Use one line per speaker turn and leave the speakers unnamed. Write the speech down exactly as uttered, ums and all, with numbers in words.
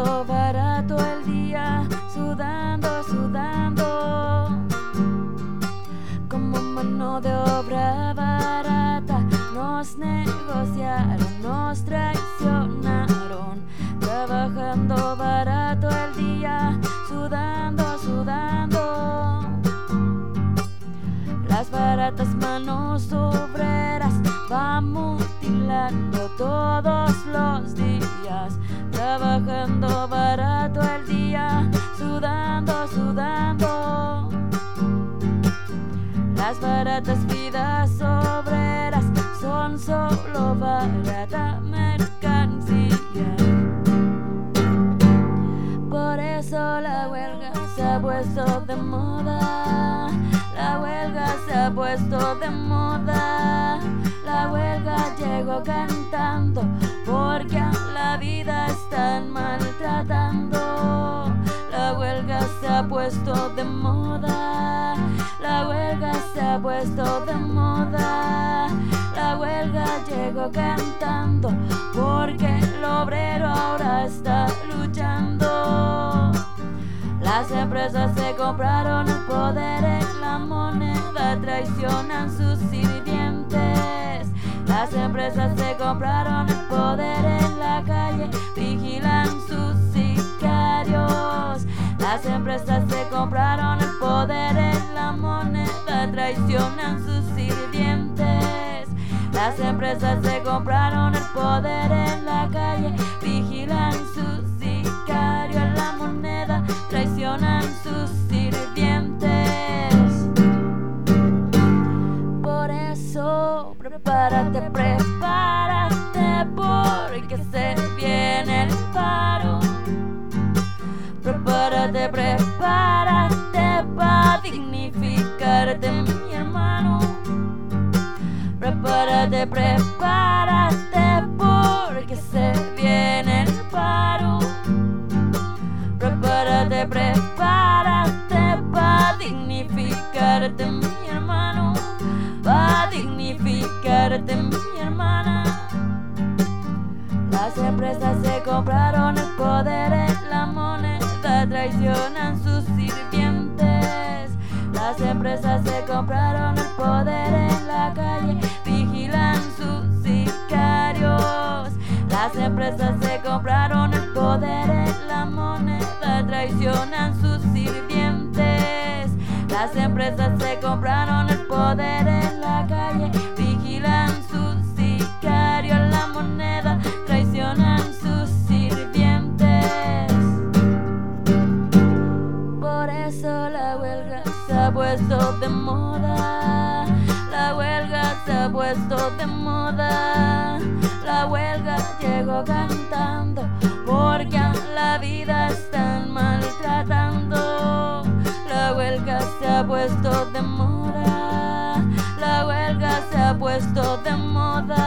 Trabajando barato el día, sudando, sudando, como mano de obra barata. Nos negociaron, nos traicionaron. Trabajando barato el día, sudando, sudando. Las baratas manos obreras van mutilando todos los días. Trabajando barato el día, sudando, sudando. Las baratas vidas obreras son solo barata mercancía. Por eso la huelga se ha puesto de moda. La huelga se ha puesto de moda. La huelga llegó cantando porque a la vida están maltratando. La huelga se ha puesto de moda. La huelga se ha puesto de moda. La huelga llegó cantando porque el obrero ahora está luchando. Las empresas se compraron el poder en la moneda, traicionan sus sirvientes. Las empresas se compraron el poder en la calle, vigilan sus sicarios. Las empresas se compraron el poder en la moneda, traicionan sus sirvientes. Las empresas se compraron el poder en la calle, vigilan sus sicarios. La moneda, traicionan sus sirvientes. Por eso prepárate, prepárate, porque se viene el paro. Prepárate, prepárate pa' dignificarte, mi hermano. Prepárate, prepárate, porque se viene el paro. Prepárate, prepárate pa' dignificarte, mi hermano. Pa' dignificarte, mi hermana. Las empresas se compraron el poder en la moneda, traicionan sus sirvientes. Las empresas se compraron el poder en la calle, vigilan sus sicarios. Las empresas se compraron el poder en la moneda, traicionan sus sirvientes. Las empresas se compraron el poder en la calle, vigilan sus sicarios. La moneda, traicionan sus sirvientes. Por eso la huelga se ha puesto de moda. La huelga se ha puesto de moda. La huelga llegó cantando porque a la vida están maltratando. La huelga se ha puesto de moda. La huelga se ha puesto de moda.